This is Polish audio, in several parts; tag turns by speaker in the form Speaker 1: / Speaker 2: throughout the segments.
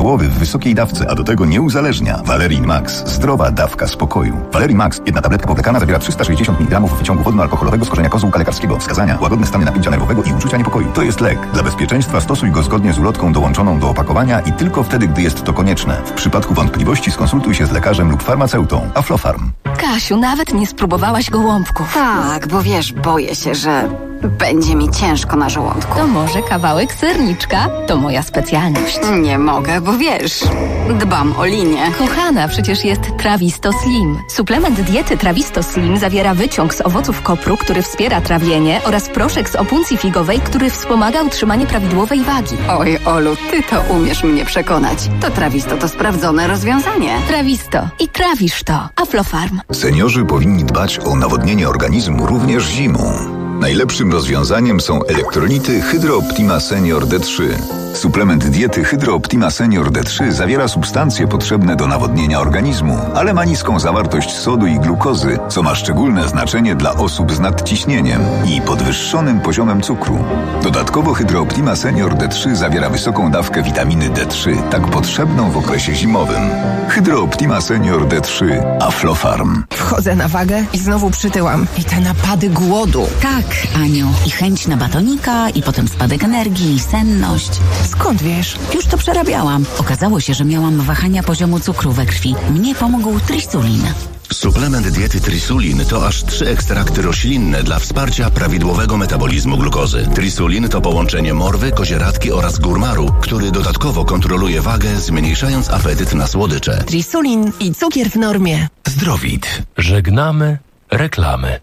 Speaker 1: głowy w wysokiej dawce, a do tego nie uzależnia. Valerin Max. Zdrowa dawka spokoju. Valerin Max. Jedna tabletka powlekana zawiera 360 mg wyciągu wodno-alkoholowego z korzenia kozłka lekarskiego. Wskazania: łagodne stany napięcia nerwowego i uczucia niepokoju. To jest lek. Dla bezpieczeństwa stosuj go zgodnie z ulotką dołączoną do opakowania i tylko wtedy, gdy jest to konieczne. W przypadku wątpliwości skonsultuj się z lekarzem lub farmaceutą. Aflofarm.
Speaker 2: Kasiu, nawet nie spróbowałaś gołąbków.
Speaker 3: Tak, bo wiesz, boję się, że będzie mi ciężko na żołądku.
Speaker 2: To może kawałek serniczka? To moja specjalność.
Speaker 3: Nie mogę, bo wiesz, dbam o linię.
Speaker 2: Kochana, przecież jest Trawisto Slim. Suplement diety Trawisto Slim zawiera wyciąg z owoców kopru, który wspiera trawienie, oraz proszek z opuncji figowej, który wspomaga utrzymanie prawidłowej wagi.
Speaker 3: Oj, Olu, ty to umiesz mnie przekonać. To Trawisto to sprawdzone rozwiązanie.
Speaker 2: Trawisto. I trawisz to. Aflofarm.
Speaker 1: Seniorzy powinni dbać o nawodnienie organizmu również zimą. Najlepszym rozwiązaniem są elektrolity Hydro Optima Senior D3. Suplement diety Hydro Optima Senior D3 zawiera substancje potrzebne do nawodnienia organizmu, ale ma niską zawartość sodu i glukozy, co ma szczególne znaczenie dla osób z nadciśnieniem i podwyższonym poziomem cukru. Dodatkowo Hydro Optima Senior D3 zawiera wysoką dawkę witaminy D3, tak potrzebną w okresie zimowym. Hydro Optima Senior D3. Aflofarm.
Speaker 4: Wchodzę na wagę i znowu przytyłam. I te napady głodu.
Speaker 5: Tak, Aniu. I chęć na batonika, i potem spadek energii, i senność.
Speaker 4: Skąd wiesz?
Speaker 5: Już to przerabiałam. Okazało się, że miałam wahania poziomu cukru we krwi. Mnie pomógł Trisulin.
Speaker 6: Suplement diety Trisulin to aż 3 ekstrakty roślinne dla wsparcia prawidłowego metabolizmu glukozy. Trisulin to połączenie morwy, kozieradki oraz górmaru, który dodatkowo kontroluje wagę, zmniejszając apetyt na słodycze.
Speaker 4: Trisulin i cukier w normie.
Speaker 6: Zdrowit.
Speaker 7: Żegnamy reklamy.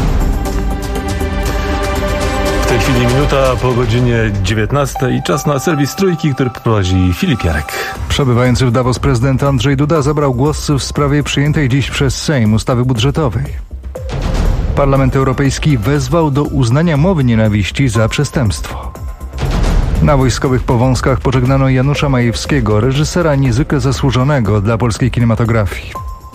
Speaker 7: W tej chwili minuta po godzinie 19 i czas na serwis Trójki, który prowadzi Filip Jarek.
Speaker 8: Przebywający w Davos prezydent Andrzej Duda zabrał głos w sprawie przyjętej dziś przez Sejm ustawy budżetowej. Parlament Europejski wezwał do uznania mowy nienawiści za przestępstwo. Na wojskowych powązkach pożegnano Janusza Majewskiego, reżysera niezwykle zasłużonego dla polskiej kinematografii.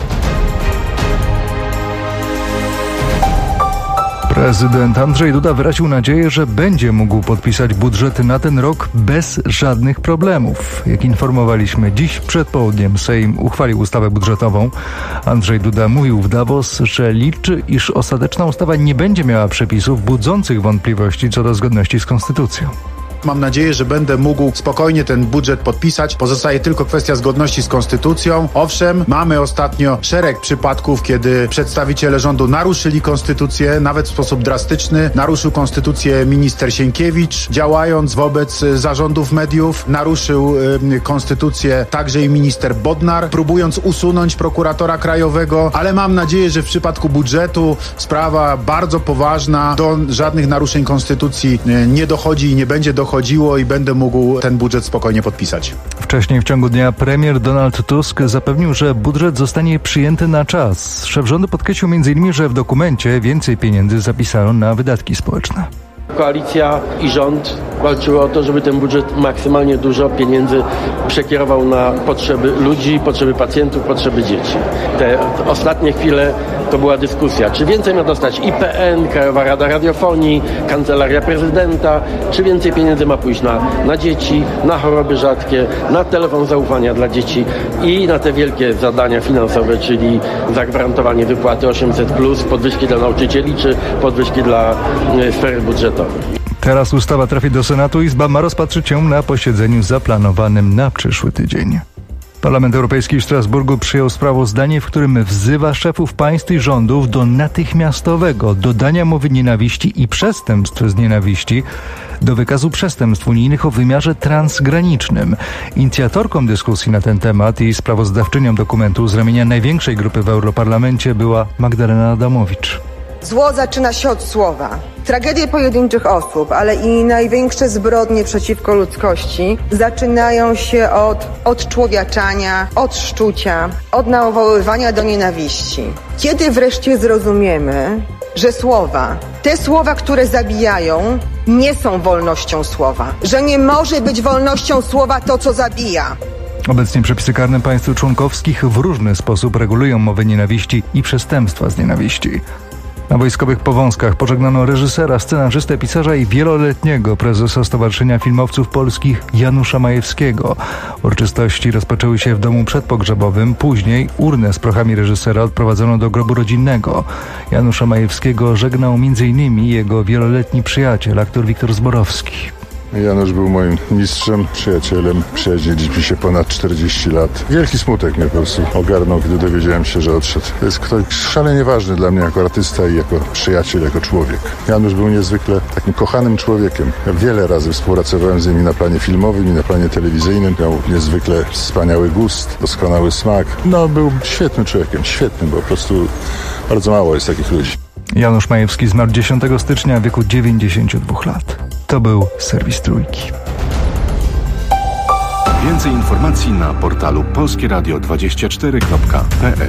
Speaker 8: Prezydent Andrzej Duda wyraził nadzieję, że będzie mógł podpisać budżet na ten rok bez żadnych problemów. Jak informowaliśmy, dziś przed południem Sejm uchwalił ustawę budżetową. Andrzej Duda mówił w Davos, że liczy, iż ostateczna ustawa nie będzie miała przepisów budzących wątpliwości co do zgodności z konstytucją.
Speaker 9: Mam nadzieję, że będę mógł spokojnie ten budżet podpisać. Pozostaje tylko kwestia zgodności z konstytucją. Owszem, mamy ostatnio szereg przypadków, kiedy przedstawiciele rządu naruszyli konstytucję, nawet w sposób drastyczny. Naruszył konstytucję minister Sienkiewicz, działając wobec zarządów mediów. Naruszył konstytucję także i minister Bodnar, próbując usunąć prokuratora krajowego. Ale mam nadzieję, że w przypadku budżetu sprawa bardzo poważna, do żadnych naruszeń konstytucji nie dochodzi i nie będzie dochodziło i będę mógł ten budżet spokojnie podpisać.
Speaker 8: Wcześniej w ciągu dnia premier Donald Tusk zapewnił, że budżet zostanie przyjęty na czas. Szef rządu podkreślił m.in., że w dokumencie więcej pieniędzy zapisano na wydatki społeczne.
Speaker 10: Koalicja i rząd walczyły o to, żeby ten budżet maksymalnie dużo pieniędzy przekierował na potrzeby ludzi, potrzeby pacjentów, potrzeby dzieci. Te ostatnie chwile to była dyskusja, czy więcej ma dostać IPN, Krajowa Rada Radiofonii, Kancelaria Prezydenta, czy więcej pieniędzy ma pójść na dzieci, na choroby rzadkie, na telefon zaufania dla dzieci i na te wielkie zadania finansowe, czyli zagwarantowanie wypłaty 800+, podwyżki dla nauczycieli, czy podwyżki dla sfery budżetowej.
Speaker 8: Teraz ustawa trafi do Senatu. Izba ma rozpatrzyć ją na posiedzeniu zaplanowanym na przyszły tydzień. Parlament Europejski w Strasburgu przyjął sprawozdanie, w którym wzywa szefów państw i rządów do natychmiastowego dodania mowy nienawiści i przestępstw z nienawiści do wykazu przestępstw unijnych o wymiarze transgranicznym. Inicjatorką dyskusji na ten temat i sprawozdawczynią dokumentu z ramienia największej grupy w Europarlamencie była Magdalena Adamowicz.
Speaker 11: Zło zaczyna się od słowa. Tragedie pojedynczych osób, ale i największe zbrodnie przeciwko ludzkości zaczynają się od odczłowieczania, od szczucia, od nawoływania do nienawiści. Kiedy wreszcie zrozumiemy, że słowa, te słowa, które zabijają, nie są wolnością słowa, że nie może być wolnością słowa to, co zabija.
Speaker 8: Obecnie przepisy karne państw członkowskich w różny sposób regulują mowę nienawiści i przestępstwa z nienawiści. Na Wojskowych Powązkach pożegnano reżysera, scenarzystę, pisarza i wieloletniego prezesa Stowarzyszenia Filmowców Polskich Janusza Majewskiego. Uroczystości rozpoczęły się w domu przedpogrzebowym. Później urnę z prochami reżysera odprowadzono do grobu rodzinnego. Janusza Majewskiego żegnał m.in. jego wieloletni przyjaciel, aktor Wiktor Zborowski.
Speaker 12: Janusz był moim mistrzem, przyjacielem. Przyjaźniliśmy się ponad 40 lat. Wielki smutek mnie po prostu ogarnął, kiedy dowiedziałem się, że odszedł. To jest ktoś szalenie ważny dla mnie jako artysta i jako przyjaciel, jako człowiek. Janusz był niezwykle takim kochanym człowiekiem. Ja wiele razy współpracowałem z nim na planie filmowym i na planie telewizyjnym. Miał niezwykle wspaniały gust, doskonały smak. Był świetnym człowiekiem, świetnym, bo po prostu bardzo mało jest takich ludzi.
Speaker 8: Janusz Majewski zmarł 10 stycznia w wieku 92 lat. To był serwis Trójki.
Speaker 13: Więcej informacji na portalu polskieradio24.pl.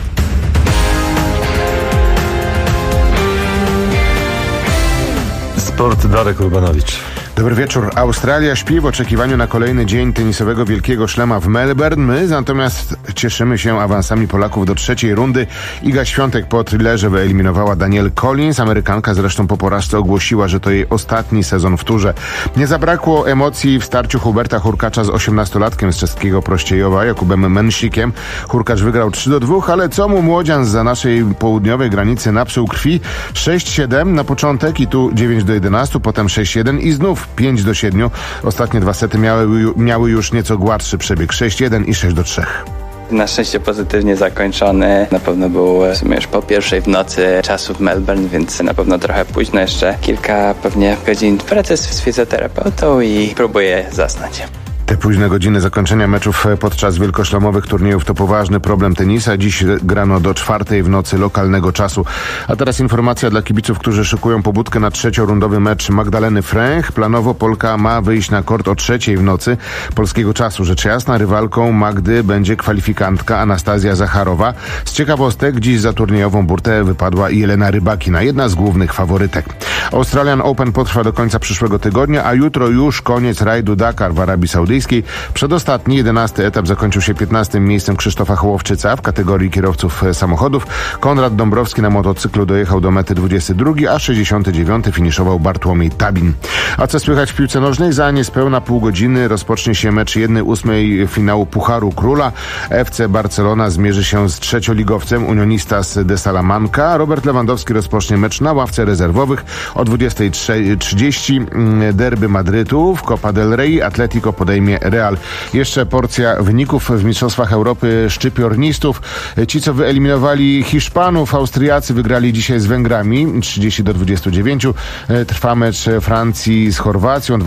Speaker 7: Sport, Darek Urbanowicz.
Speaker 14: Dobry wieczór. Australia śpi w oczekiwaniu na kolejny dzień tenisowego Wielkiego Szlema w Melbourne. My natomiast cieszymy się awansami Polaków do trzeciej rundy. Iga Świątek po thrillerze wyeliminowała Danielle Collins. Amerykanka zresztą po porażce ogłosiła, że to jej ostatni sezon w turze. Nie zabrakło emocji w starciu Huberta Hurkacza z 18-latkiem z czeskiego Prościejowa, Jakubem Mensikiem. Hurkacz wygrał 3-2, ale co mu młodzian zza naszej południowej granicy napsuł krwi? 6-7 na początek i tu 9-11, potem 6-1 i znów 5-7. Ostatnie dwa sety miały już nieco gładszy przebieg. 6-1 i 6-3.
Speaker 15: Na szczęście pozytywnie zakończony. Na pewno był w sumie już po pierwszej w nocy czasu w Melbourne, więc na pewno trochę późno. Jeszcze kilka pewnie godzin pracy z fizjoterapeutą i próbuję zasnąć.
Speaker 14: Te późne godziny zakończenia meczów podczas wielkoszlemowych turniejów to poważny problem tenisa. Dziś grano do 4 w nocy lokalnego czasu. A teraz informacja dla kibiców, którzy szykują pobudkę na trzeciorundowy mecz Magdaleny Fręch. Planowo Polka ma wyjść na kort o 3 w nocy polskiego czasu. Rzecz jasna, rywalką Magdy będzie kwalifikantka Anastazja Zacharowa. Z ciekawostek dziś za turniejową burtę wypadła Jelena Rybakina, jedna z głównych faworytek. Australian Open potrwa do końca przyszłego tygodnia, a jutro już koniec rajdu Dakar w Arabii Saudyjskiej. Przedostatni, 11 etap zakończył się 15 miejscem Krzysztofa Hołowczyca w kategorii kierowców samochodów. Konrad Dąbrowski na motocyklu dojechał do mety 22, a 69 finiszował Bartłomiej Tabin. A co słychać w piłce nożnej? Za niespełna pół godziny rozpocznie się mecz 1/8 finału Pucharu Króla. FC Barcelona zmierzy się z trzecioligowcem Unionistas de Salamanca. Robert Lewandowski rozpocznie mecz na ławce rezerwowych o 23:30. Derby Madrytu w Copa del Rey. Atletico podejmie Real. Jeszcze porcja wyników w Mistrzostwach Europy szczypiornistów. Ci, co wyeliminowali Hiszpanów, Austriacy wygrali dzisiaj z Węgrami 30-29. Trwa mecz Francji z Chorwacją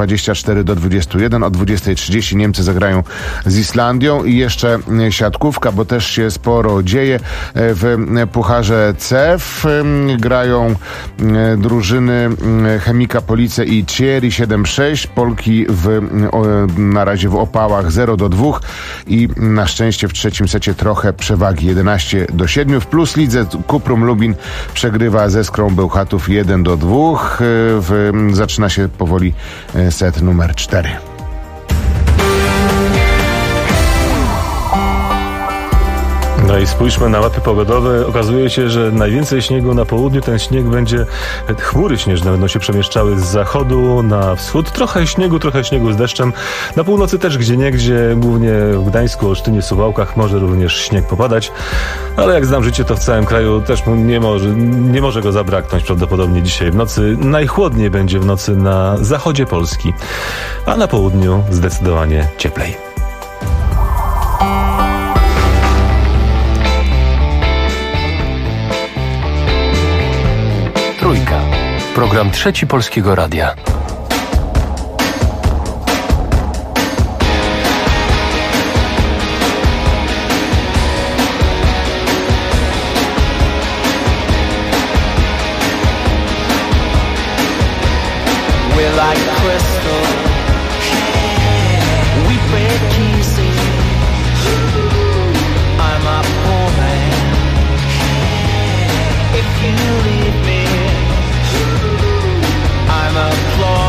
Speaker 14: 24-21. O 20:30 Niemcy zagrają z Islandią i jeszcze siatkówka, bo też się sporo dzieje w Pucharze CEF. Grają drużyny Chemika Police i Thierry 7-6. Polki na razie w opałach 0-2 i na szczęście w trzecim secie trochę przewagi 11-7. W Plus Lidze Kuprum Lubin przegrywa ze Skrą Bełchatów 1-2. Zaczyna się powoli set numer 4.
Speaker 7: No i spójrzmy na mapy pogodowe. Okazuje się, że najwięcej śniegu na południu. Ten śnieg będzie, chmury śnieżne będą się przemieszczały z zachodu na wschód. Trochę śniegu z deszczem. Na północy też gdzieniegdzie, głównie w Gdańsku, Olsztynie, Suwałkach może również śnieg popadać. Ale jak znam życie, to w całym kraju też nie może go zabraknąć prawdopodobnie dzisiaj w nocy. Najchłodniej będzie w nocy na zachodzie Polski, a na południu zdecydowanie cieplej.
Speaker 16: Trójka. Program Trzeci Polskiego Radia.
Speaker 17: I'm a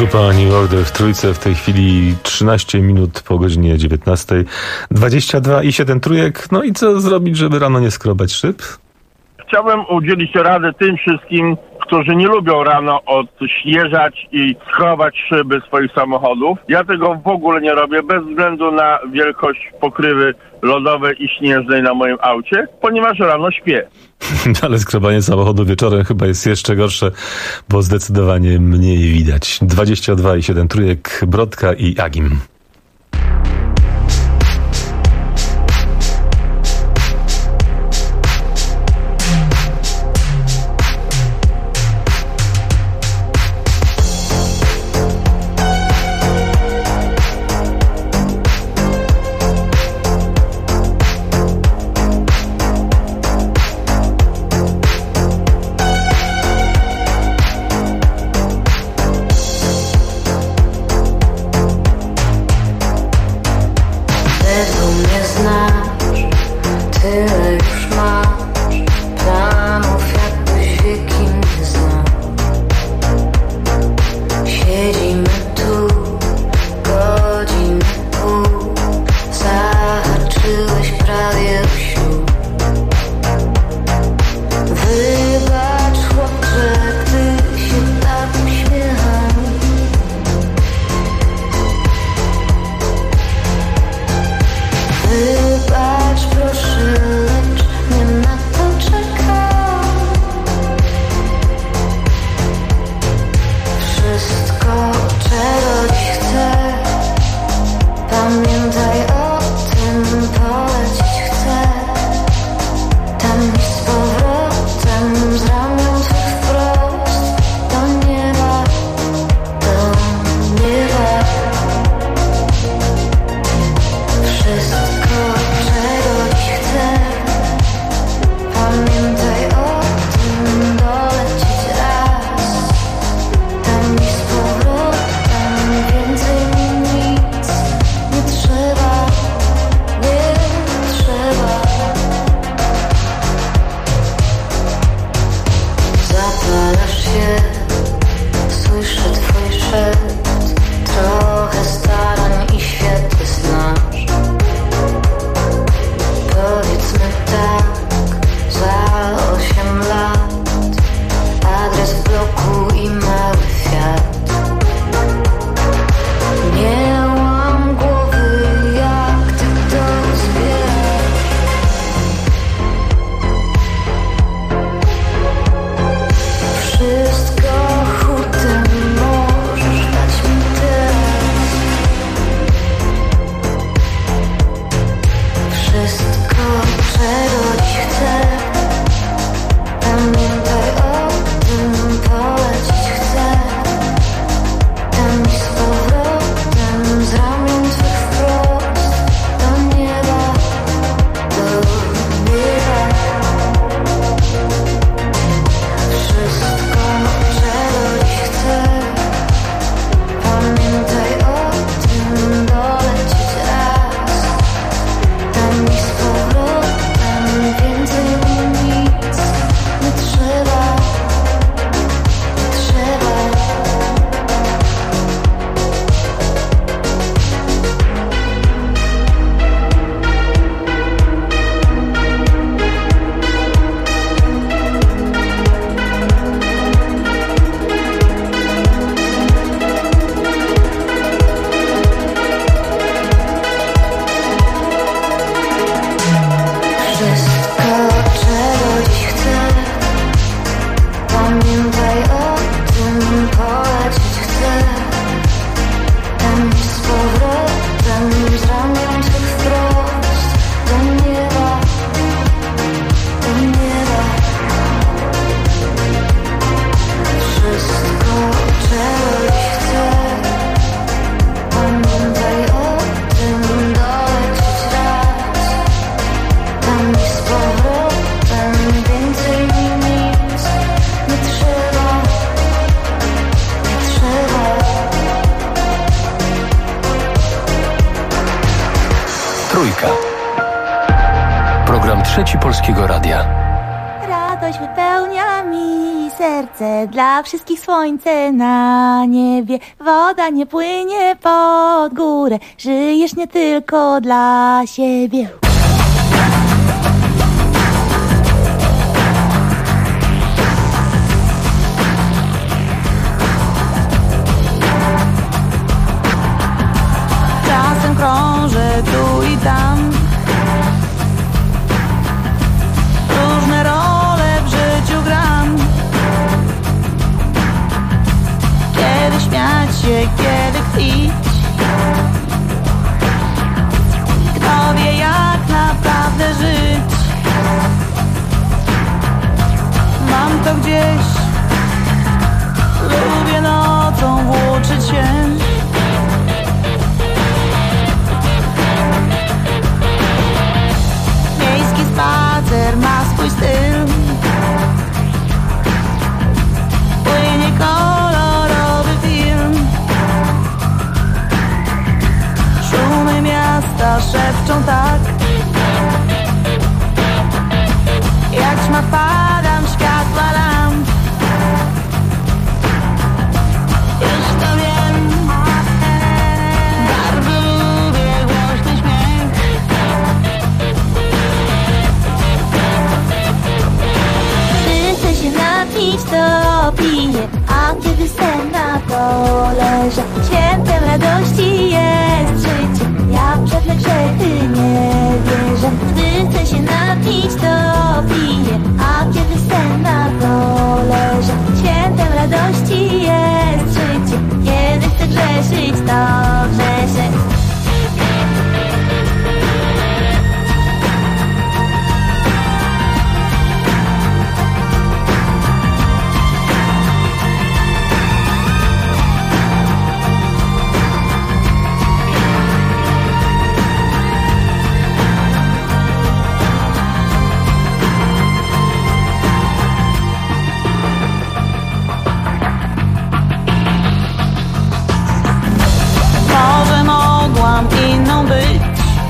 Speaker 7: Grupa New Order w Trójce, w tej chwili 13 minut po godzinie 19. 22 i 7 trójek. No i co zrobić, żeby rano nie skrobać szyb?
Speaker 17: Chciałbym udzielić rady tym wszystkim, którzy nie lubią rano odśnieżać i skrobać szyby swoich samochodów. Ja tego w ogóle nie robię, bez względu na wielkość pokrywy lodowej i śnieżnej na moim aucie, ponieważ rano śpię.
Speaker 7: Ale skrobanie samochodu wieczorem chyba jest jeszcze gorsze, bo zdecydowanie mniej widać. 22 i 7 trójek, Brodka i Agim.
Speaker 16: Trójka. Program Trzeci Polskiego Radia.
Speaker 18: Radość wypełnia mi serce, dla wszystkich słońce na niebie. Woda nie płynie pod górę, żyjesz nie tylko dla siebie. Czasem krążę tu i tam, różne role w życiu gram. Kiedy śmiać się, kiedy kpić, kto wie jak naprawdę żyć. Mam to gdzieś, lubię nocą włóczyć się. Miejski spacer ma swój styl, płynie kolorowy film. Szumy miasta szepczą tak, jak ćma wpadam w światła lamp. Już to wiem, bardzo lubię głośny śmiech. Gdy chcę się napić, to piję, a kiedy sen na dole leżę, świętem radości jest życie. Ja w żadne grzechy nie wierzę. Gdy chcę się napić, to piję, a kiedy sen na dole leżę, świętem radości jest życie. Kiedy chcę grzeszyć, to grzeszę. Może mogłam inną być,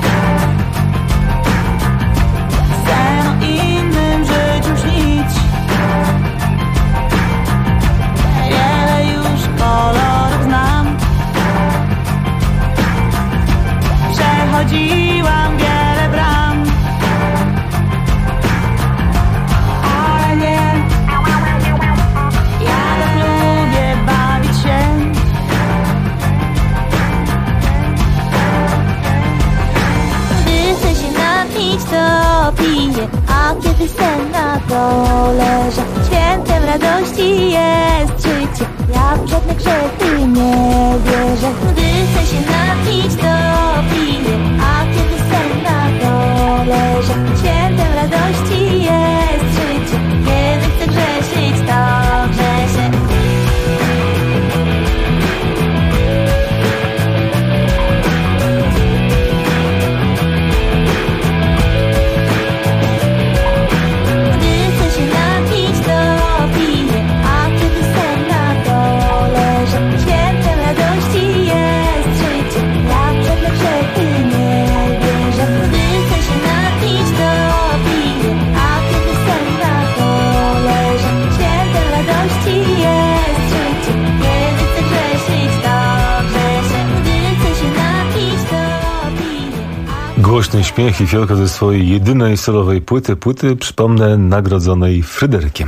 Speaker 18: sen o innym życiu śnić. Wiele już kolorów znam, przechodziłam wiele bram, ale nie, ja tak lubię bawić się. To piję, a kiedy sen na dole leżę, świętem radości jest życie. Ja w żadne grzechy nie wierzę. Gdy chcę się napić, to piję, a kiedy sen na dole leżę, świętem radości jest życie. Kiedy chcę grzeszyć, to grzeszę.
Speaker 7: Głośny śmiech i fiolka ze swojej jedynej solowej płyty, przypomnę, nagrodzonej Fryderykiem.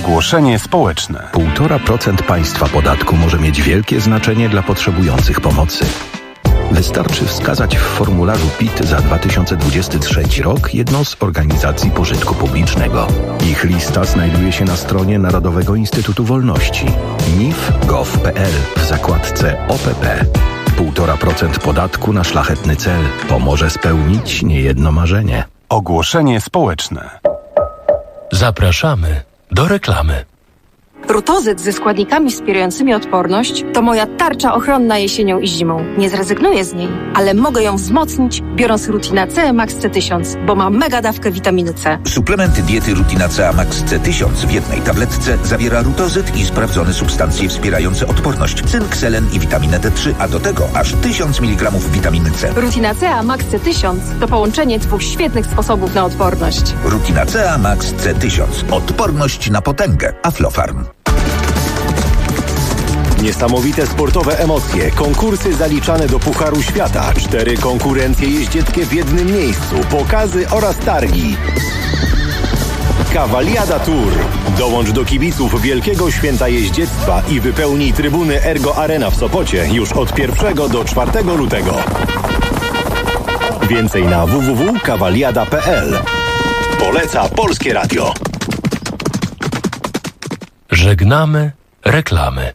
Speaker 13: Ogłoszenie społeczne.
Speaker 16: 1,5% państwa podatku może mieć wielkie znaczenie dla potrzebujących pomocy. Wystarczy wskazać w formularzu PIT za 2023 rok jedną z organizacji pożytku publicznego. Ich lista znajduje się na stronie Narodowego Instytutu Wolności nif.gov.pl w zakładce OPP. 1,5% podatku na szlachetny cel pomoże spełnić niejedno marzenie.
Speaker 13: Ogłoszenie społeczne.
Speaker 19: Zapraszamy do reklamy.
Speaker 20: Rutozyt ze składnikami wspierającymi odporność to moja tarcza ochronna jesienią i zimą. Nie zrezygnuję z niej, ale mogę ją wzmocnić, biorąc Rutina C Max C1000, bo ma mega dawkę witaminy C.
Speaker 21: Suplement diety Rutina C Max C1000 w jednej tabletce zawiera rutozyt i sprawdzone substancje wspierające odporność, cynk, selen i witaminę D3, a do tego aż 1000 mg witaminy C.
Speaker 20: Rutina C Max C1000 to połączenie dwóch świetnych sposobów na odporność.
Speaker 21: Rutina C Max C1000. Odporność na potęgę. Aflofarm.
Speaker 22: Niesamowite sportowe emocje, konkursy zaliczane do Pucharu Świata, 4 konkurencje jeździeckie w jednym miejscu, pokazy oraz targi. Cavaliada Tour. Dołącz do kibiców Wielkiego Święta Jeździectwa i wypełnij trybuny Ergo Arena w Sopocie już od 1 do 4 lutego. Więcej na www.cavaliada.pl. Poleca Polskie Radio.
Speaker 19: Żegnamy reklamy.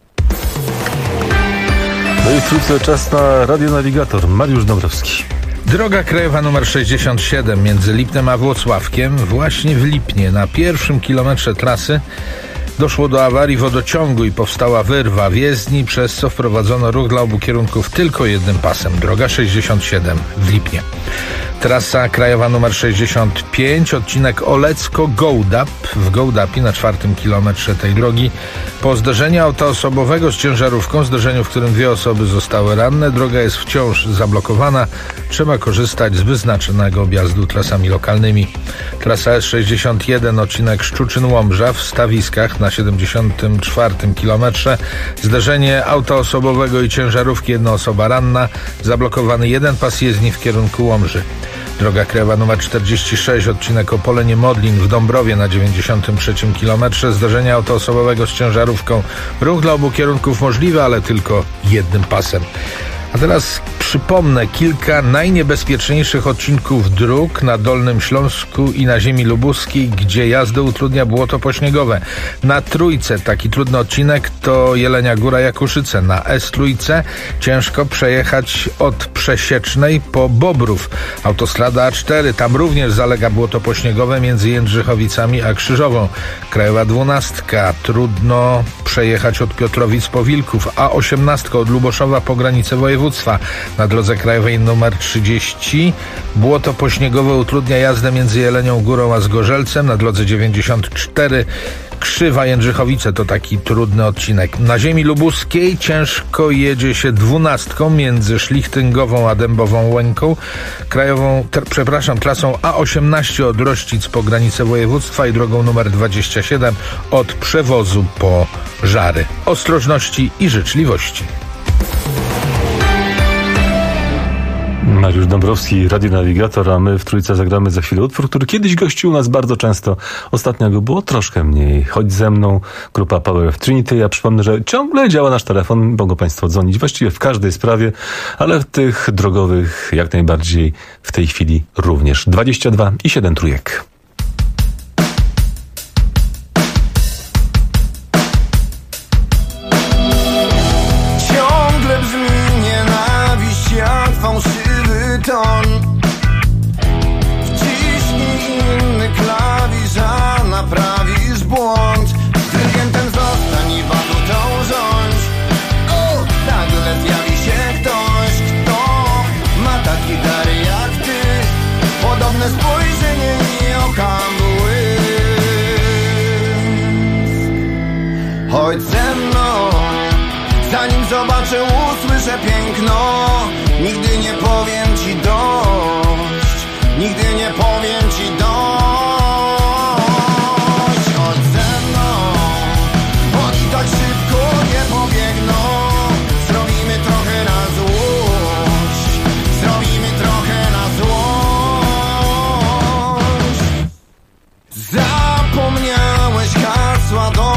Speaker 7: No i wkrótce czas na radionawigator. Mariusz Dąbrowski.
Speaker 23: Droga krajowa nr 67 między Lipnem a Włocławkiem, właśnie w Lipnie na pierwszym kilometrze trasy doszło do awarii wodociągu i powstała wyrwa w jezdni, przez co wprowadzono ruch dla obu kierunków tylko jednym pasem. Droga 67 w Lipnie. Trasa krajowa nr 65, odcinek Olecko-Gołdap w Gołdapie na 4. kilometrze tej drogi. Po zderzeniu auta osobowego z ciężarówką, zderzeniu, w którym 2 osoby zostały ranne, droga jest wciąż zablokowana. Trzeba korzystać z wyznaczonego objazdu trasami lokalnymi. Trasa S61, odcinek Szczuczyn-Łomża w Stawiskach na 74. kilometrze. Zderzenie auta osobowego i ciężarówki, 1 osoba ranna. Zablokowany jeden pas jezdni w kierunku Łomży. Droga krajowa nr 46, odcinek Opolenie-Modlin w Dąbrowie na 93. kilometrze. Zdarzenie auto osobowego z ciężarówką. Ruch dla obu kierunków możliwy, ale tylko jednym pasem. A teraz przypomnę kilka najniebezpieczniejszych odcinków dróg na Dolnym Śląsku i na ziemi lubuskiej, gdzie jazdę utrudnia błoto pośniegowe. Na Trójce taki trudny odcinek to Jelenia Góra Jakuszyce. Na S-Trójce ciężko przejechać od Przesiecznej po Bobrów. Autostrada A4, tam również zalega błoto pośniegowe między Jędrzychowicami a Krzyżową. Krajowa 12, trudno przejechać od Piotrowic po Wilków. A18 od Luboszowa po granicę województwa. Na drodze krajowej nr 30 błoto pośniegowe utrudnia jazdę między Jelenią Górą a Zgorzelcem. Na drodze 94 Krzywa Jędrzychowice to taki trudny odcinek. Na ziemi lubuskiej ciężko jedzie się 12 między Szlichtyngową a Dębową Łęką. Trasą A18 od Rościc po granicę województwa i drogą numer 27 od Przewozu po Żary. Ostrożności i życzliwości.
Speaker 7: Mariusz Dąbrowski, radionawigator, a my w Trójce zagramy za chwilę utwór, który kiedyś gościł u nas bardzo często. Ostatnio go było troszkę mniej. Chodź ze mną, grupa Power of Trinity. Ja przypomnę, że ciągle działa nasz telefon, mogą Państwo dzwonić właściwie w każdej sprawie, ale w tych drogowych jak najbardziej w tej chwili również. 22 i 7 trójek.
Speaker 24: Ciągle brzmi nienawiść jak fałszywy ton. Wciśnij inny klawisz, a naprawisz błąd. Dyrygientem zostań i batutą rządź. Nagle zjawi się ktoś, kto ma taki dar jak ty. Podobne spojrzenie i oka błysk. Chodź ze mną, zanim zobaczę, usłyszę piękno. Nigdy nie powiem ci dość. Nigdy nie powiem ci dość. Chodź ze mną, oni tak szybko nie pobiegną. Zrobimy trochę na złość. Zrobimy trochę na złość. Zapomniałeś hasła do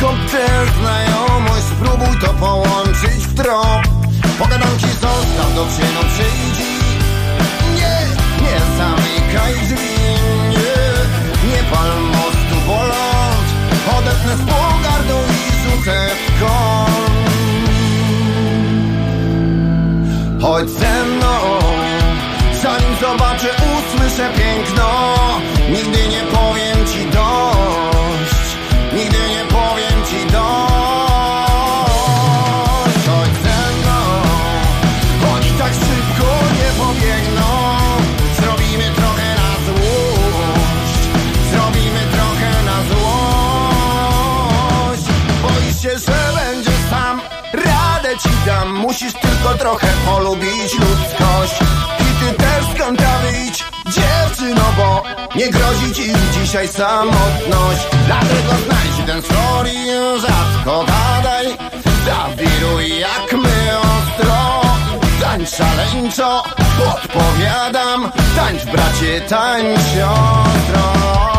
Speaker 24: Odkąd tę znajomość, spróbuj to połączyć w trop. Pogadanki zostaw, do czynu przyjdź. Nie zamykaj drzwi, nie pal mostu, bo ląd odetnę z pogardą i rzucewką. Chodź ze mną, zanim zobaczę, usłyszę piękno. Nigdy nie powiem ci dość, nigdy nie powiem ci dość. Chodź ze mną, oni tak szybko nie pobiegną. Zrobimy trochę na złość, zrobimy trochę na złość. Boisz się, że będziesz sam, radę ci dam. Musisz tylko trochę polubić ludzkość. I ty też z kąta wyjdź, dziewczyno, bo nie grozi ci dzisiaj samotność. Dlatego znajdź ten floor i rzadko gadaj. Zawiruj jak my ostro, tańcz szaleńczo, podpowiadam. Tańcz bracie, tańcz siostro.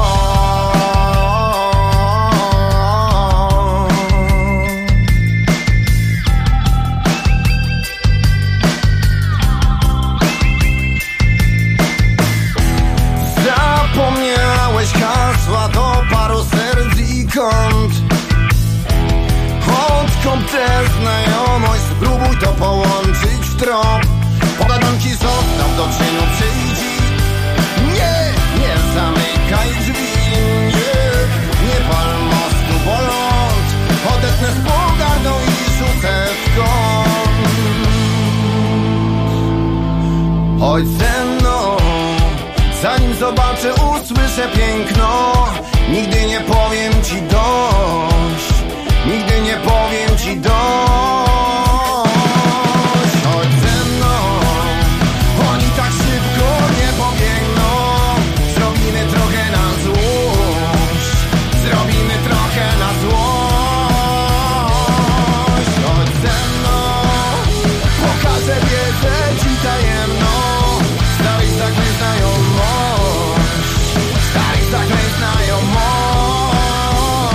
Speaker 24: Zapomniałeś hasła do paru serc i kąt. Odkąd tę znajomość, spróbuj to połączyć w trop. Pogadanki zostaw, do czynu przyjdź. Nie zamykaj drzwi, nie pal mostu, bo ląd odetnę z pogardą i rzucewką. Chodź ze mną, zanim zobaczę, usłyszę piękno. Nigdy nie powiem ci dość, nigdy nie powiem ci dość. Chodź ze mną, oni tak szybko nie pobiegną. Zrobimy trochę na złość, zrobimy trochę na złość. Chodź ze mną, pokażę wiedzę ci tajemną. Starych zaklęć znajomość, starych zaklęć znajomość.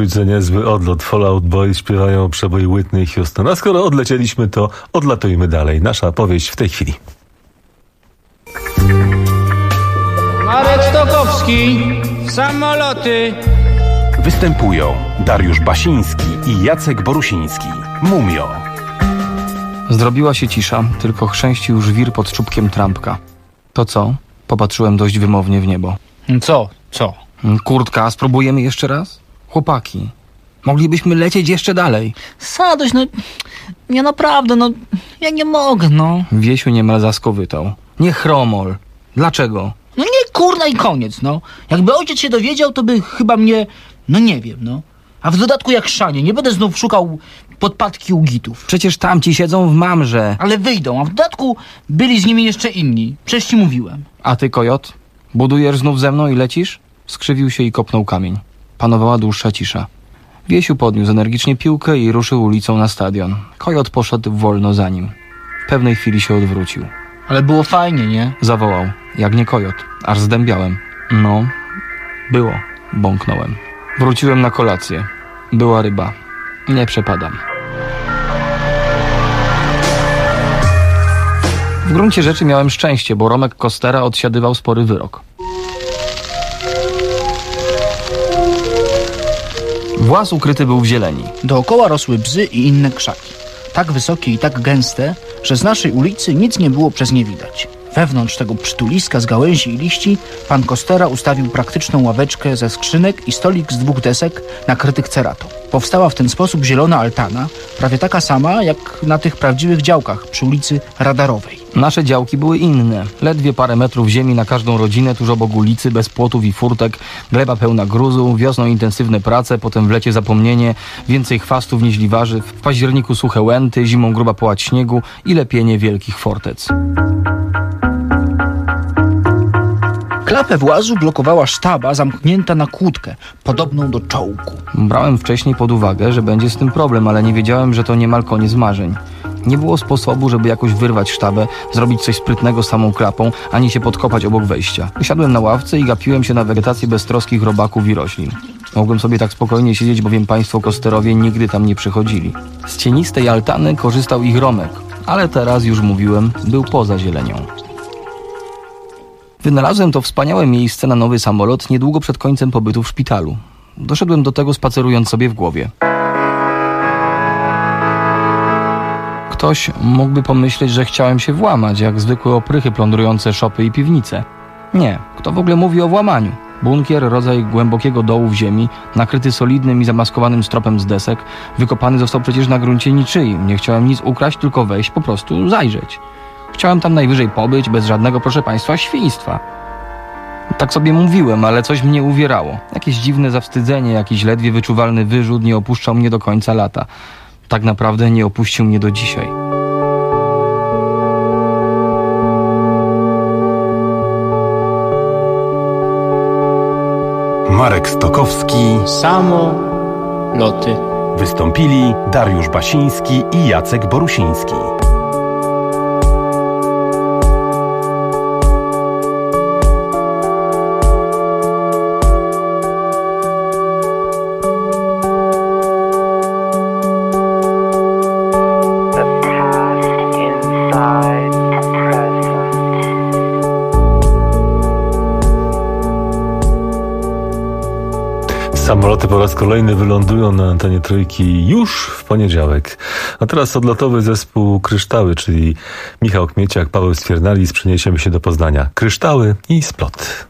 Speaker 7: Trójce niezły odlot. Fall Out Boy śpiewają przebój Whitney Houston. A skoro odlecieliśmy, to odlatujmy dalej. Nasza powieść w tej chwili.
Speaker 1: Marek Stokowski, samoloty.
Speaker 13: Występują Dariusz Basiński i Jacek Borusiński. Mumio.
Speaker 2: Zrobiła się cisza, tylko chrzęścił żwir pod czubkiem trampka. To co? Popatrzyłem dość wymownie w niebo.
Speaker 1: Co?
Speaker 2: Kurtka, spróbujemy jeszcze raz? Chłopaki, moglibyśmy lecieć jeszcze dalej.
Speaker 1: Sadoś, ja naprawdę, ja nie mogę,
Speaker 2: Wiesiu niemal zaskowytał. Nie chromol. Dlaczego?
Speaker 1: Nie, kurna i koniec, Jakby ojciec się dowiedział, to by chyba mnie, nie wiem, A w dodatku jak szanie, nie będę znów szukał podpadki u gitów.
Speaker 2: Przecież tamci siedzą w mamrze.
Speaker 1: Ale wyjdą, a w dodatku byli z nimi jeszcze inni. Przecież ci mówiłem.
Speaker 2: A ty, kojot? Budujesz znów ze mną i lecisz? Skrzywił się i kopnął kamień. Panowała dłuższa cisza. Wiesiu podniósł energicznie piłkę i ruszył ulicą na stadion. Kojot poszedł wolno za nim. W pewnej chwili się odwrócił.
Speaker 1: Ale było fajnie, nie?
Speaker 2: Zawołał. Jak nie kojot. Aż zdębiałem. Było. Bąknąłem. Wróciłem na kolację. Była ryba. Nie przepadam. W gruncie rzeczy miałem szczęście, bo Romek Kostera odsiadywał spory wyrok. Włas ukryty był w zieleni.
Speaker 1: Dookoła rosły bzy i inne krzaki. Tak wysokie i tak gęste, że z naszej ulicy nic nie było przez nie widać. Wewnątrz tego przytuliska z gałęzi i liści pan Kostera ustawił praktyczną ławeczkę ze skrzynek i stolik z 2 desek nakrytych ceratą. Powstała w ten sposób zielona altana, prawie taka sama jak na tych prawdziwych działkach przy ulicy Radarowej.
Speaker 2: Nasze działki były inne. Ledwie parę metrów ziemi na każdą rodzinę tuż obok ulicy, bez płotów i furtek, gleba pełna gruzu, wiosną intensywne prace, potem w lecie zapomnienie, więcej chwastów niż warzyw, w październiku suche łęty, zimą gruba połać śniegu i lepienie wielkich fortec.
Speaker 1: Klapę włazu blokowała sztaba zamknięta na kłódkę, podobną do czołgu.
Speaker 2: Brałem wcześniej pod uwagę, że będzie z tym problem, ale nie wiedziałem, że to niemal koniec marzeń. Nie było sposobu, żeby jakoś wyrwać sztabę, zrobić coś sprytnego z samą klapą, ani się podkopać obok wejścia. Usiadłem na ławce i gapiłem się na wegetację beztroskich robaków i roślin. Mogłem sobie tak spokojnie siedzieć, bowiem państwo Kosterowie nigdy tam nie przychodzili. Z cienistej altany korzystał ich Romek, ale teraz, już mówiłem, był poza zielenią. Wynalazłem to wspaniałe miejsce na nowy samolot niedługo przed końcem pobytu w szpitalu. Doszedłem do tego, spacerując sobie w głowie. Ktoś mógłby pomyśleć, że chciałem się włamać, jak zwykłe oprychy plądrujące szopy i piwnice. Nie, kto w ogóle mówi o włamaniu? Bunkier, rodzaj głębokiego dołu w ziemi, nakryty solidnym i zamaskowanym stropem z desek, wykopany został przecież na gruncie niczyim. Nie chciałem nic ukraść, tylko wejść, po prostu zajrzeć. Chciałem tam najwyżej pobyć, bez żadnego, proszę państwa, świństwa. Tak sobie mówiłem, ale coś mnie uwierało. Jakieś dziwne zawstydzenie, jakiś ledwie wyczuwalny wyrzut nie opuszczał mnie do końca lata. Tak naprawdę nie opuścił mnie do dzisiaj.
Speaker 13: Marek Stokowski.
Speaker 1: Samoloty.
Speaker 13: Wystąpili Dariusz Basiński i Jacek Borusiński.
Speaker 7: Samoloty po raz kolejny wylądują na antenie Trójki już w poniedziałek. A teraz odlotowy zespół Kryształy, czyli Michał Kmieciak, Paweł Skwiernalis. Przeniesiemy się do Poznania. Kryształy i Splot.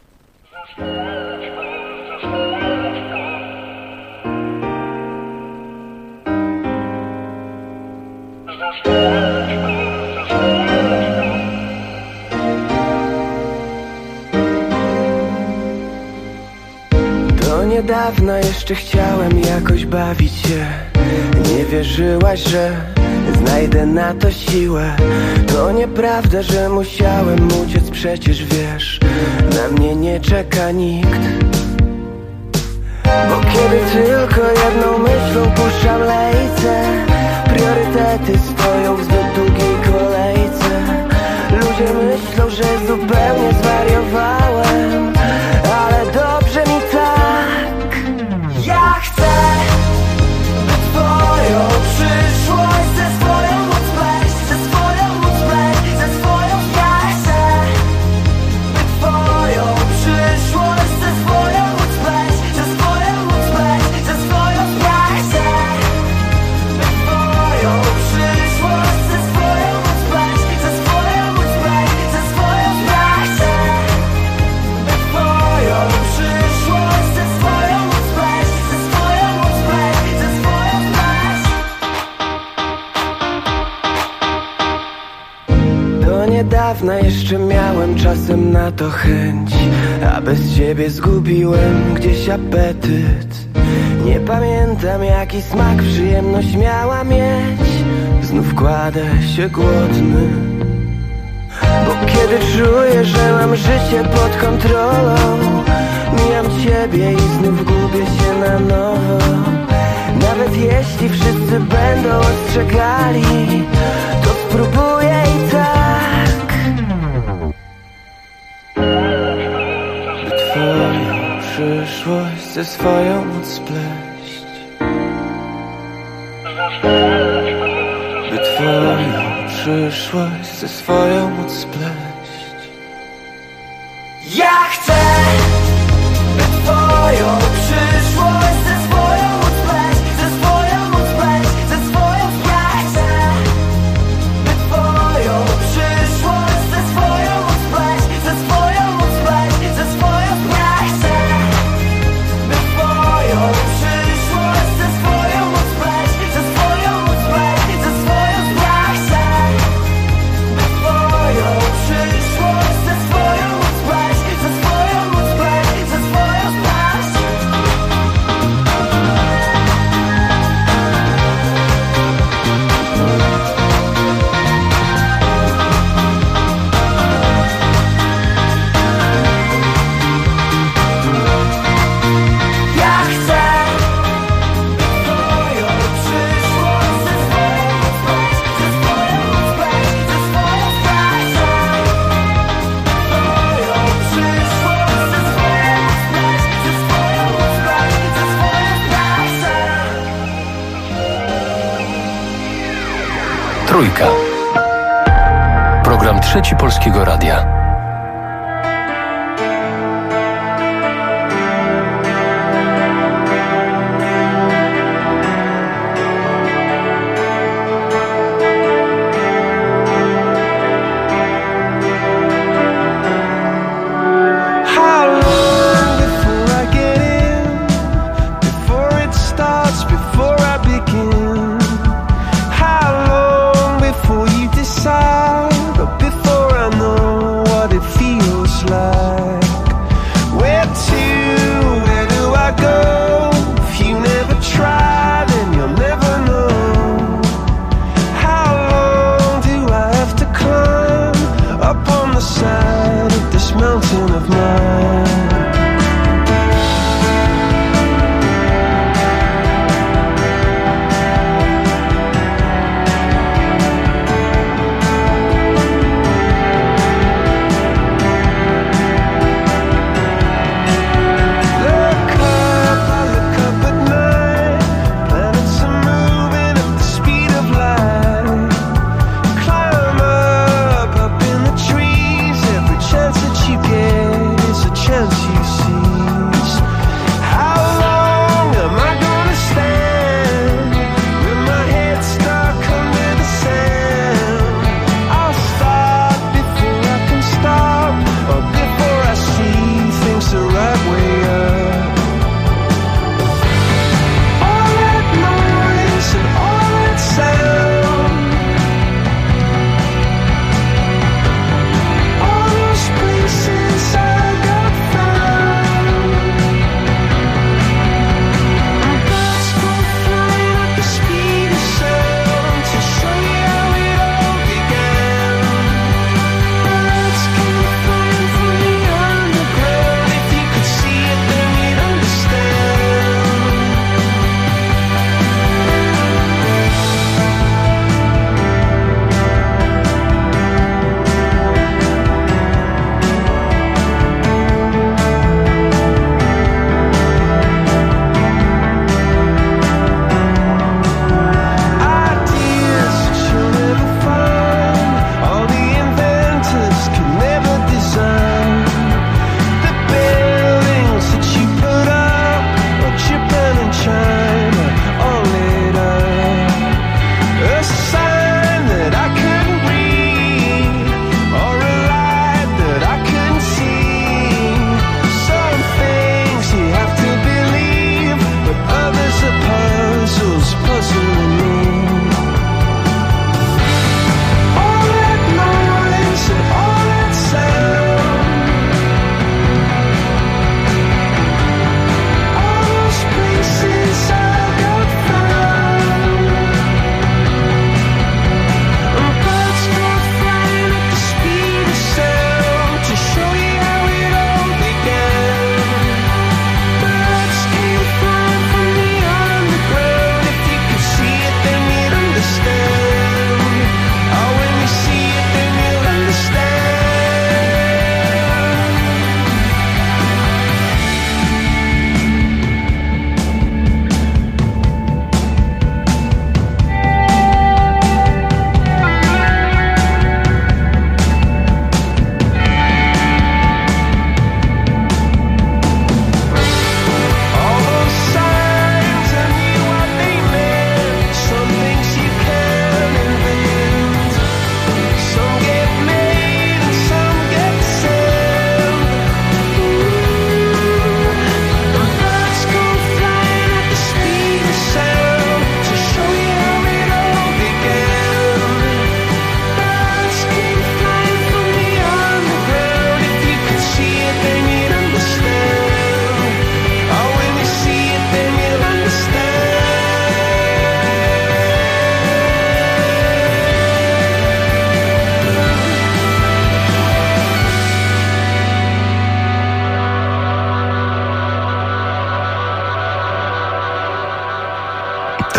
Speaker 3: Dawno jeszcze chciałem jakoś bawić się. Nie wierzyłaś, że znajdę na to siłę. To nieprawda, że musiałem uciec, przecież wiesz, na mnie nie czeka nikt. Bo kiedy tylko jedną myślą puszczam lejce, priorytety stoją w zbyt długiej kolejce. Ludzie myślą, że zupełnie zwariowałem, ale dobrze mi tak. Ja chcę dawna jeszcze miałem czasem na to chęć, a bez ciebie zgubiłem gdzieś apetyt. Nie pamiętam jaki smak przyjemność miała mieć. Znów kładę się głodny, bo kiedy czuję, że mam życie pod kontrolą, mijam ciebie i znów gubię się na nowo. Nawet jeśli wszyscy będą ostrzegali, to spróbuję i tak, by twoją przyszłość ze swoją móc spleść, by twoją przyszłość ze swoją móc spleść. Ja chcę, by twoją przyszłość ze swoją móc spleść, ze swoją móc spleść, ze swoją. Ja chcę, by twoją przyszłość ze swoją móc spleść, ze swoją móc spleść, ze swoją. Ja chcę, by twoją przyszłość ze swoją móc spleść, ze swoją móc spleść, ze swoją. Ja chcę, by twoją przyszłość ze swoją móc spleść, ze swoją móc spleść, ze swoją spleść. Ja chcę, by twoją przyszłość ze swoją móc spleść, ze swoją móc spleść, ze swoją spleść. Twoją przyszłość ze swoją móc spleść, ze swoją móc spleść, ze swoją spleść.
Speaker 19: Trójka. Program Trzeci Polskiego Radia.
Speaker 3: How long before I get in? Before it starts, before I begin? How long before you decide? Or before I know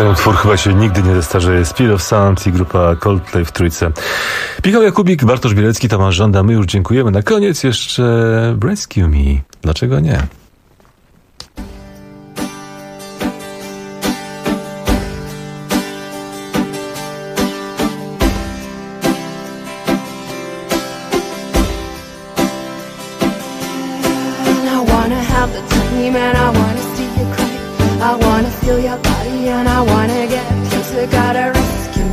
Speaker 7: Ten utwór chyba się nigdy nie zestarzeje. Speed of Sound i grupa Coldplay w trójce. Michał Jakubik, Bartosz Bielecki, Tomasz Żąda. My już dziękujemy. Na koniec jeszcze Rescue Me. Dlaczego nie?
Speaker 4: I wanna feel your body and I wanna get closer. Gotta rescue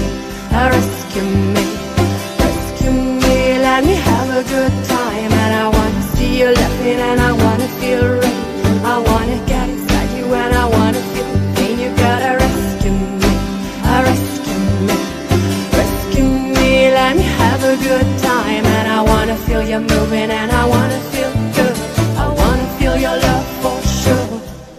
Speaker 4: me, rescue me. Let me have a good time and I wanna see you laughing and I wanna feel rain. I wanna get inside you and I wanna feel pain. You gotta rescue me, rescue me, rescue me. Let me have a good time and I wanna feel you moving and I wanna feel good. I wanna feel your love for sure.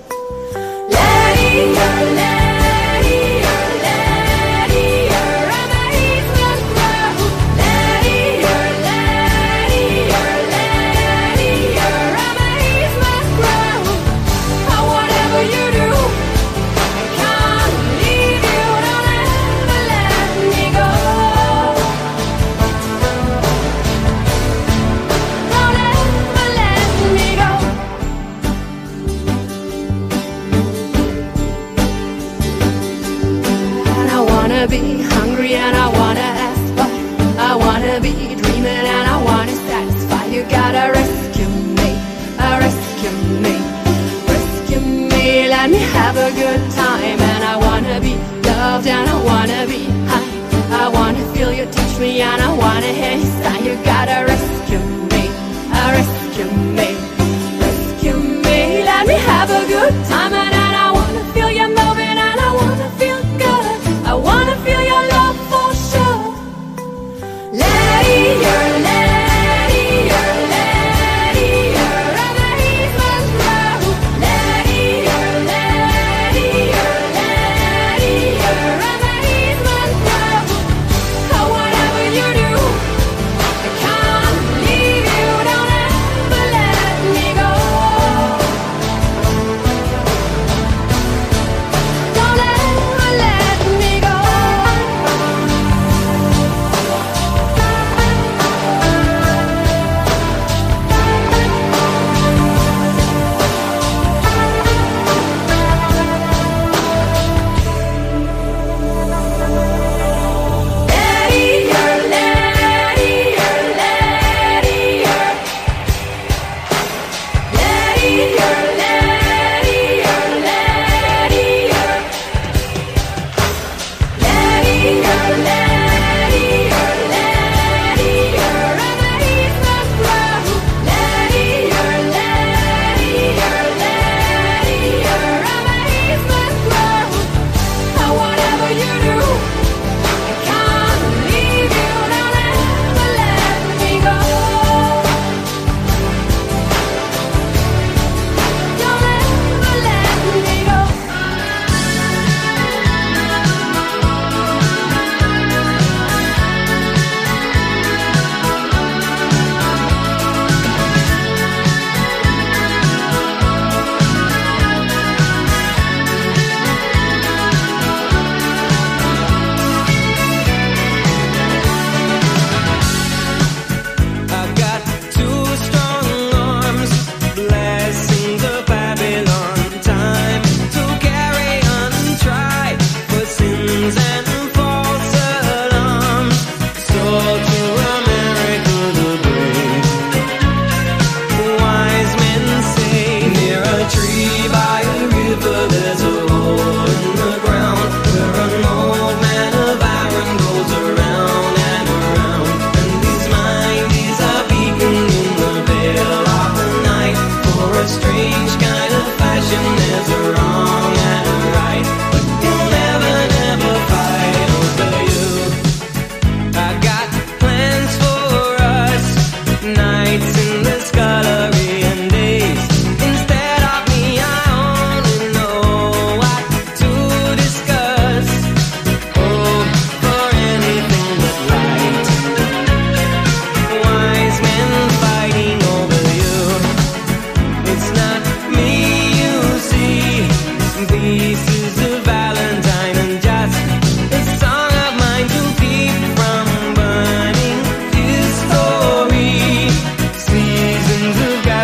Speaker 4: Be hungry and I wanna aspire. I wanna be dreaming and I wanna satisfy. You gotta rescue me, rescue me, rescue me. Let me have a good time and I wanna be loved and I wanna be high. I wanna feel you touch me and I wanna hear you sigh. You gotta rescue me, rescue me, rescue me. Let me have a good time and I wanna feel you moving and I wanna feel good. I wanna feel your love for sure. Lady, you're lady, you're lady, you're on the Eastman's Road. Lady, you're lady, you're lady, you're on the Eastman's Road. Oh, whatever you do, I can't leave you, don't ever let me go.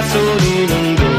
Speaker 3: so near and go.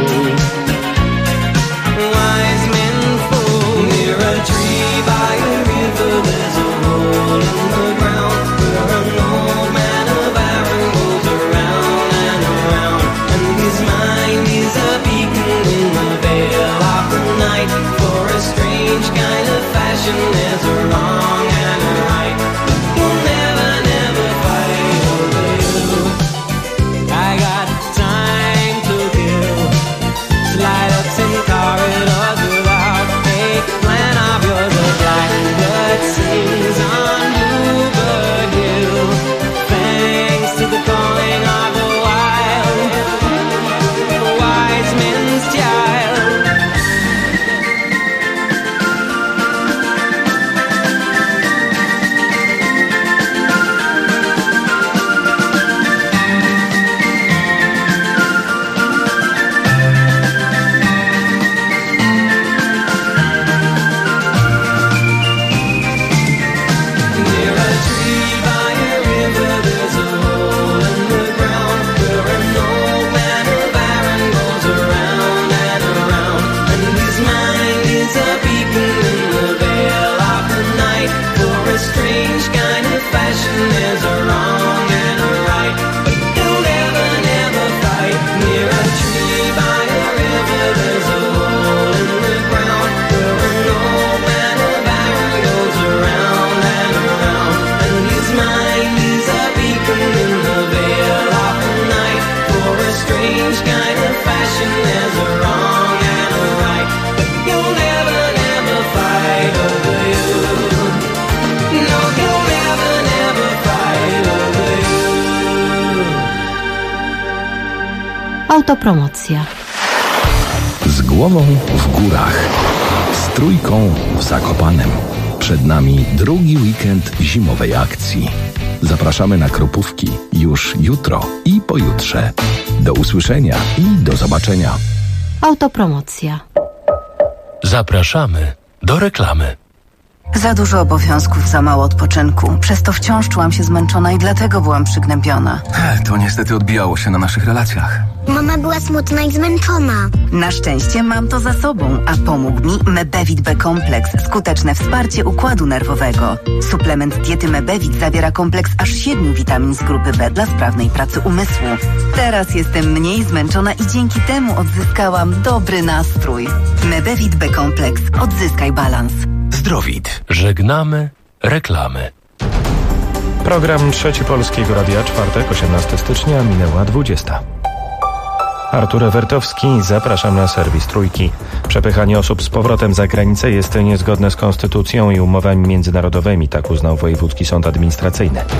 Speaker 3: Wise men fall near a tree by a river. There's a hole in the ground where an old man of Aaron goes around and around, and his mind is a beacon in the veil of the night. For a strange kind of fashion, there's a wrong and a right. You'll never, never fight over you. I got time to kill. Slide ups in corridors without a plan of yours. A blackbird sings on Bluebird Hill, thanks to the calling of the wild, the wise men's child. Near a tree by a river, there's a hole in the ground where an old man of Aaron goes around and around, and his mind is a beacon in the veil of the night. For a strange kind of fashion, there's a wrong and a right, but they'll never, never fight. Near a tree by a river, there's a hole in the ground where an old man of Aaron goes around and around, and his mind is a beacon in the veil of the night. For a strange kind of fashion, there's a wrong and a right, but you'll never, never fight over you. No, you'll never, never fight over you.
Speaker 5: Autopromocja.
Speaker 16: Z głową w górach, z trójką w Zakopanem. Przed nami drugi weekend zimowej akcji. Zapraszamy na Kropówki już jutro i pojutrze. Do usłyszenia i do zobaczenia.
Speaker 5: Autopromocja.
Speaker 19: Zapraszamy do reklamy.
Speaker 6: Za dużo obowiązków, za mało odpoczynku. Przez to wciąż czułam się zmęczona i dlatego byłam przygnębiona.
Speaker 9: To niestety odbijało się na naszych relacjach.
Speaker 18: Mama była smutna i zmęczona.
Speaker 6: Na szczęście mam to za sobą, a pomógł mi Mebevit B-kompleks. Skuteczne wsparcie układu nerwowego. Suplement diety Mebevit zawiera kompleks aż 7 witamin z grupy B dla sprawnej pracy umysłu. Teraz jestem mniej zmęczona i dzięki temu odzyskałam dobry nastrój. Mebevit B-kompleks. Odzyskaj balans.
Speaker 19: Zdrowit. Żegnamy reklamy.
Speaker 10: Program Trzeci Polskiego Radia, czwartek, 18 stycznia, minęła 20. Artur Ewertowski, zapraszam na serwis Trójki. Przepychanie osób z powrotem za granicę jest niezgodne z konstytucją i umowami międzynarodowymi, tak uznał Wojewódzki Sąd Administracyjny.